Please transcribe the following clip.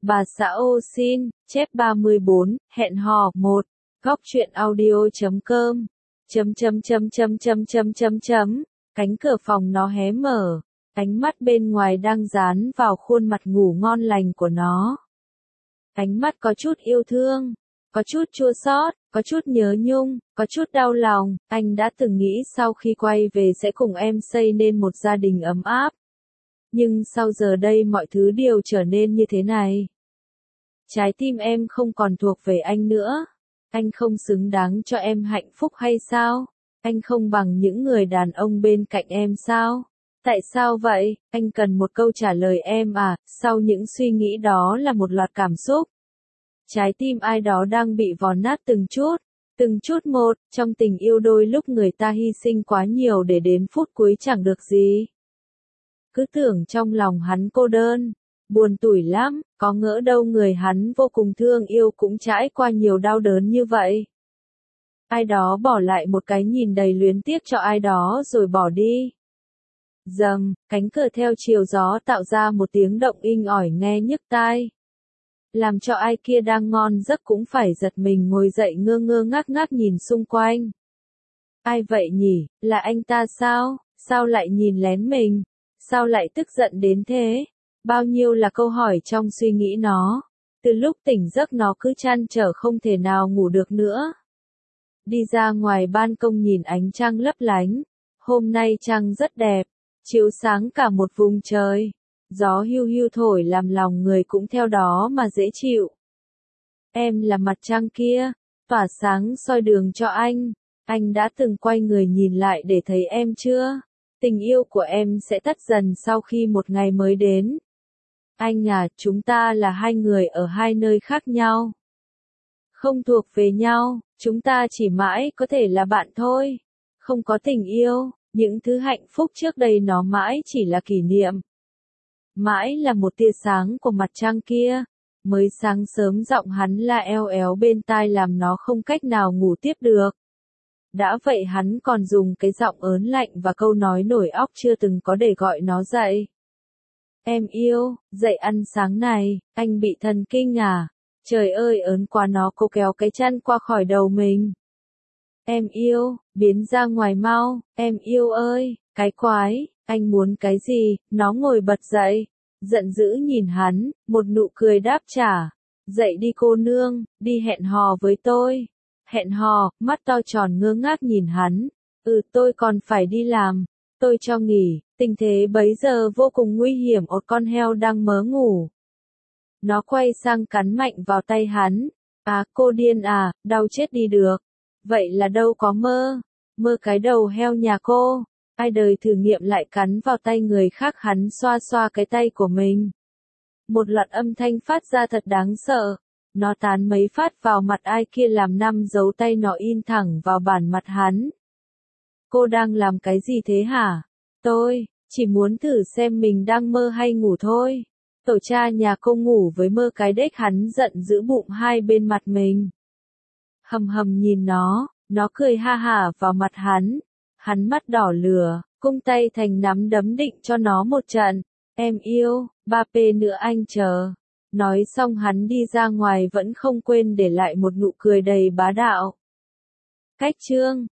Bà xã ô xin, chép 34, hẹn hò 1, góc truyện audio.com, cánh cửa phòng nó hé mở, ánh mắt bên ngoài đang dán vào khuôn mặt ngủ ngon lành của nó. Ánh mắt có chút yêu thương, có chút chua xót, có chút nhớ nhung, có chút đau lòng. Anh đã từng nghĩ sau khi quay về sẽ cùng em xây nên một gia đình ấm áp. Nhưng sau giờ đây mọi thứ đều trở nên như thế này. Trái tim em không còn thuộc về anh nữa. Anh không xứng đáng cho em hạnh phúc hay sao? Anh không bằng những người đàn ông bên cạnh em sao? Tại sao vậy? Anh cần một câu trả lời em à. Sau những suy nghĩ đó là một loạt cảm xúc. Trái tim ai đó đang bị vò nát từng chút một. Trong tình yêu đôi lúc người ta hy sinh quá nhiều để đến phút cuối chẳng được gì. Cứ tưởng trong lòng hắn cô đơn, buồn tủi lắm, có ngỡ đâu người hắn vô cùng thương yêu cũng trải qua nhiều đau đớn như vậy. Ai đó bỏ lại một cái nhìn đầy luyến tiếc cho ai đó rồi bỏ đi. Dầm, cánh cửa theo chiều gió tạo ra một tiếng động inh ỏi nghe nhức tai. Làm cho ai kia đang ngon giấc cũng phải giật mình ngồi dậy ngơ ngơ ngác ngác nhìn xung quanh. Ai vậy nhỉ, là anh ta sao, sao lại nhìn lén mình, sao lại tức giận đến thế? Bao nhiêu là câu hỏi trong suy nghĩ nó. Từ lúc tỉnh giấc nó cứ trăn trở không thể nào ngủ được nữa. Đi ra ngoài ban công nhìn ánh trăng lấp lánh. Hôm nay trăng rất đẹp, chiếu sáng cả một vùng trời. Gió hiu hiu thổi làm lòng người cũng theo đó mà dễ chịu. Em là mặt trăng kia, tỏa sáng soi đường cho anh. Anh đã từng quay người nhìn lại để thấy em chưa? Tình yêu của em sẽ tắt dần sau khi một ngày mới đến. Anh à, chúng ta là hai người ở hai nơi khác nhau. Không thuộc về nhau, chúng ta chỉ mãi có thể là bạn thôi. Không có tình yêu, những thứ hạnh phúc trước đây nó mãi chỉ là kỷ niệm. Mãi là một tia sáng của mặt trăng kia. Mới sáng sớm giọng hắn la eo éo bên tai làm nó không cách nào ngủ tiếp được. Đã vậy hắn còn dùng cái giọng ớn lạnh và câu nói nổi óc chưa từng có để gọi nó dậy. Em yêu, dậy ăn sáng này, anh bị thần kinh à? Trời ơi ớn quá nó cố kéo cái chăn qua khỏi đầu mình. Em yêu, biến ra ngoài mau, em yêu ơi, cái quái, anh muốn cái gì? Nó ngồi bật dậy, giận dữ nhìn hắn, một nụ cười đáp trả. Dậy đi cô nương, đi hẹn hò với tôi. Hẹn hò, mắt to tròn ngơ ngác nhìn hắn. Tôi còn phải đi làm. Tôi cho nghỉ. Tình thế bấy giờ vô cùng nguy hiểm. Một con heo đang mớ ngủ. Nó quay sang cắn mạnh vào tay hắn. À, cô điên à, đau chết đi được. Vậy là đâu có mơ. Mơ cái đầu heo nhà cô. Ai đời thử nghiệm lại cắn vào tay người khác. Hắn xoa xoa cái tay của mình. Một loạt âm thanh phát ra thật đáng sợ. Nó tán mấy phát vào mặt ai kia làm 5 dấu tay nó in thẳng vào bản mặt hắn. Cô đang làm cái gì thế hả? Tôi chỉ muốn thử xem mình đang mơ hay ngủ thôi. Tổ cha nhà cô ngủ với mơ cái đếch. Hắn giận giữ bụng hai bên mặt mình. Hầm hầm nhìn nó cười ha hả vào mặt hắn. Hắn mắt đỏ lửa, cung tay thành nắm đấm định cho nó một trận. Em yêu, 3P nữa anh chờ. Nói xong hắn đi ra ngoài vẫn không quên để lại một nụ cười đầy bá đạo. Cách chương